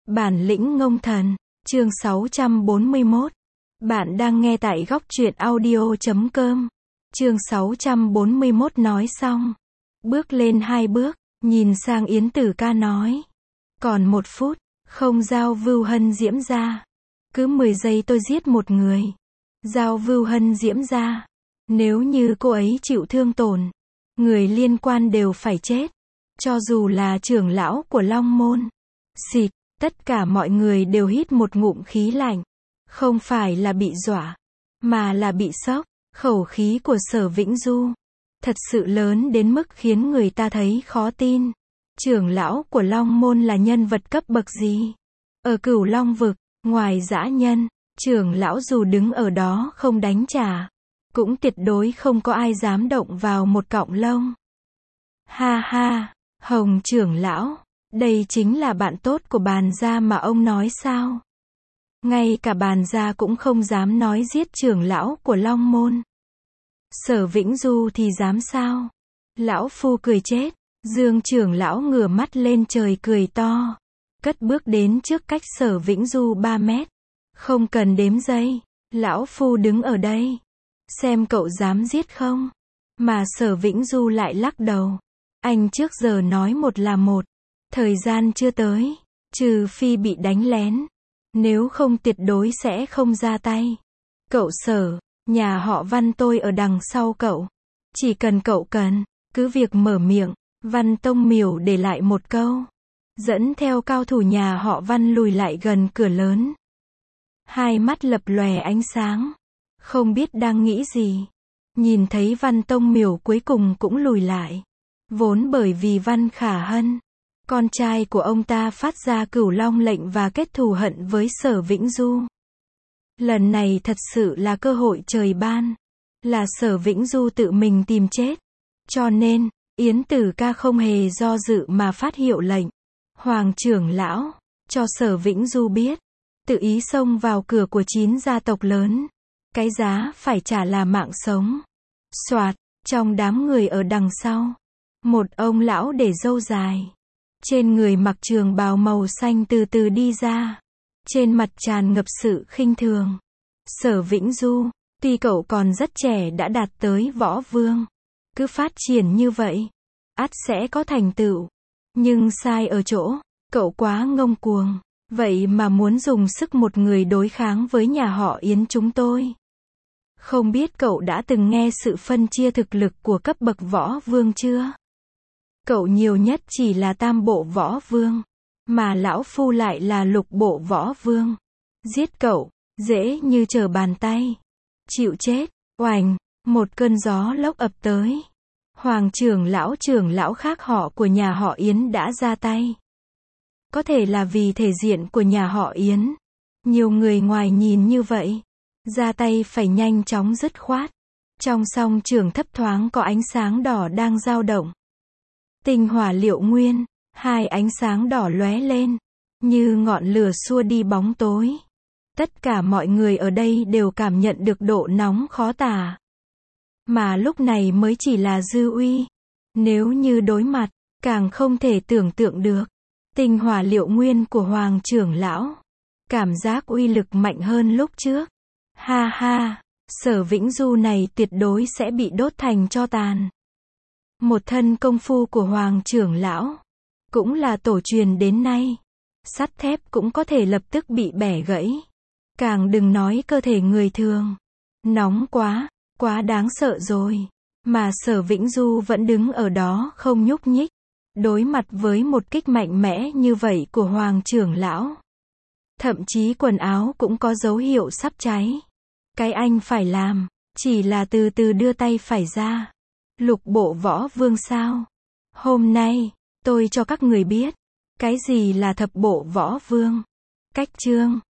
Bản lĩnh ngông thần, chương 641. Bạn đang nghe tại góc truyện audio.com. Chương 641 nói xong. Bước lên 2 bước, nhìn sang Yến Tử Ca nói. Còn 1 phút, không giao Vưu Hân Diễm ra. Cứ 10 giây tôi giết một người. Giao Vưu Hân Diễm ra. Nếu như cô ấy chịu thương tổn, người liên quan đều phải chết. Cho dù là trưởng lão của Long Môn. Xịt. Tất cả mọi người đều hít một ngụm khí lạnh. Không phải là bị dọa, mà là bị sốc. Khẩu khí của Sở Vĩnh Du thật sự lớn đến mức khiến người ta thấy khó tin. Trưởng lão của Long Môn là nhân vật cấp bậc gì? Ở Cửu Long vực, ngoài dã nhân, trưởng lão dù đứng ở đó không đánh trả, cũng tuyệt đối không có ai dám động vào một cọng lông. Ha ha, Hồng trưởng lão, đây chính là bạn tốt của Bàn gia mà ông nói sao? Ngay cả Bàn gia cũng không dám nói giết trưởng lão của Long Môn. Sở Vĩnh Du thì dám sao? Lão phu cười chết. Dương trưởng lão ngửa mắt lên trời cười to. Cất bước đến trước cách Sở Vĩnh Du 3 mét. Không cần đếm giây. Lão phu đứng ở đây. Xem cậu dám giết không? Mà Sở Vĩnh Du lại lắc đầu. Anh trước giờ nói một là một. Thời gian chưa tới. Trừ phi bị đánh lén. Nếu không tuyệt đối sẽ không ra tay. Cậu Sở, nhà họ Văn tôi ở đằng sau cậu. Chỉ cần cậu cần, cứ việc mở miệng. Văn Tông Miểu để lại một câu. Dẫn theo cao thủ nhà họ Văn lùi lại gần cửa lớn. Hai mắt lập lòe ánh sáng. Không biết đang nghĩ gì. Nhìn thấy Văn Tông Miểu cuối cùng cũng lùi lại. Vốn bởi vì Văn Khả Hân, con trai của ông ta phát ra Cửu Long lệnh và kết thù hận với Sở Vĩnh Du. Lần này thật sự là cơ hội trời ban. Là Sở Vĩnh Du tự mình tìm chết. Cho nên, Yến Tử Ca không hề do dự mà phát hiệu lệnh. Hoàng trưởng lão, cho Sở Vĩnh Du biết. Tự ý xông vào cửa của 9 gia tộc lớn. Cái giá phải trả là mạng sống. Soạt, trong đám người ở đằng sau. Một ông lão để râu dài. Trên người mặc trường bào màu xanh từ từ đi ra. Trên mặt tràn ngập sự khinh thường. Sở Vĩnh Du, tuy cậu còn rất trẻ đã đạt tới võ vương. Cứ phát triển như vậy, ắt sẽ có thành tựu. Nhưng sai ở chỗ, cậu quá ngông cuồng. Vậy mà muốn dùng sức một người đối kháng với nhà họ Yến chúng tôi. Không biết cậu đã từng nghe sự phân chia thực lực của cấp bậc võ vương chưa? Cậu nhiều nhất chỉ là tam bộ võ vương. Mà lão phu lại là lục bộ võ vương. Giết cậu, dễ như trở bàn tay. Chịu chết, oành, một cơn gió lốc ập tới. Hoàng trưởng lão khác họ của nhà họ Yến đã ra tay. Có thể là vì thể diện của nhà họ Yến. Nhiều người ngoài nhìn như vậy. Ra tay phải nhanh chóng dứt khoát. Trong song trường thấp thoáng có ánh sáng đỏ đang dao động. Tinh hỏa liệu nguyên, hai ánh sáng đỏ lóe lên, như ngọn lửa xua đi bóng tối. Tất cả mọi người ở đây đều cảm nhận được độ nóng khó tả. Mà lúc này mới chỉ là dư uy. Nếu như đối mặt, càng không thể tưởng tượng được. Tinh hỏa liệu nguyên của Hoàng trưởng lão. Cảm giác uy lực mạnh hơn lúc trước. Ha ha, Sở Vĩnh Du này tuyệt đối sẽ bị đốt thành tro tàn. Một thân công phu của Hoàng trưởng lão. Cũng là tổ truyền đến nay. Sắt thép cũng có thể lập tức bị bẻ gãy. Càng đừng nói cơ thể người thường. Nóng quá, quá đáng sợ rồi. Mà Sở Vĩnh Du vẫn đứng ở đó không nhúc nhích. Đối mặt với một kích mạnh mẽ như vậy của Hoàng trưởng lão. Thậm chí quần áo cũng có dấu hiệu sắp cháy. Cái anh phải làm, chỉ là từ từ đưa tay phải ra. Lục bộ võ vương sao? Hôm nay, tôi cho các người biết. Cái gì là thập bộ võ vương? Cách chương.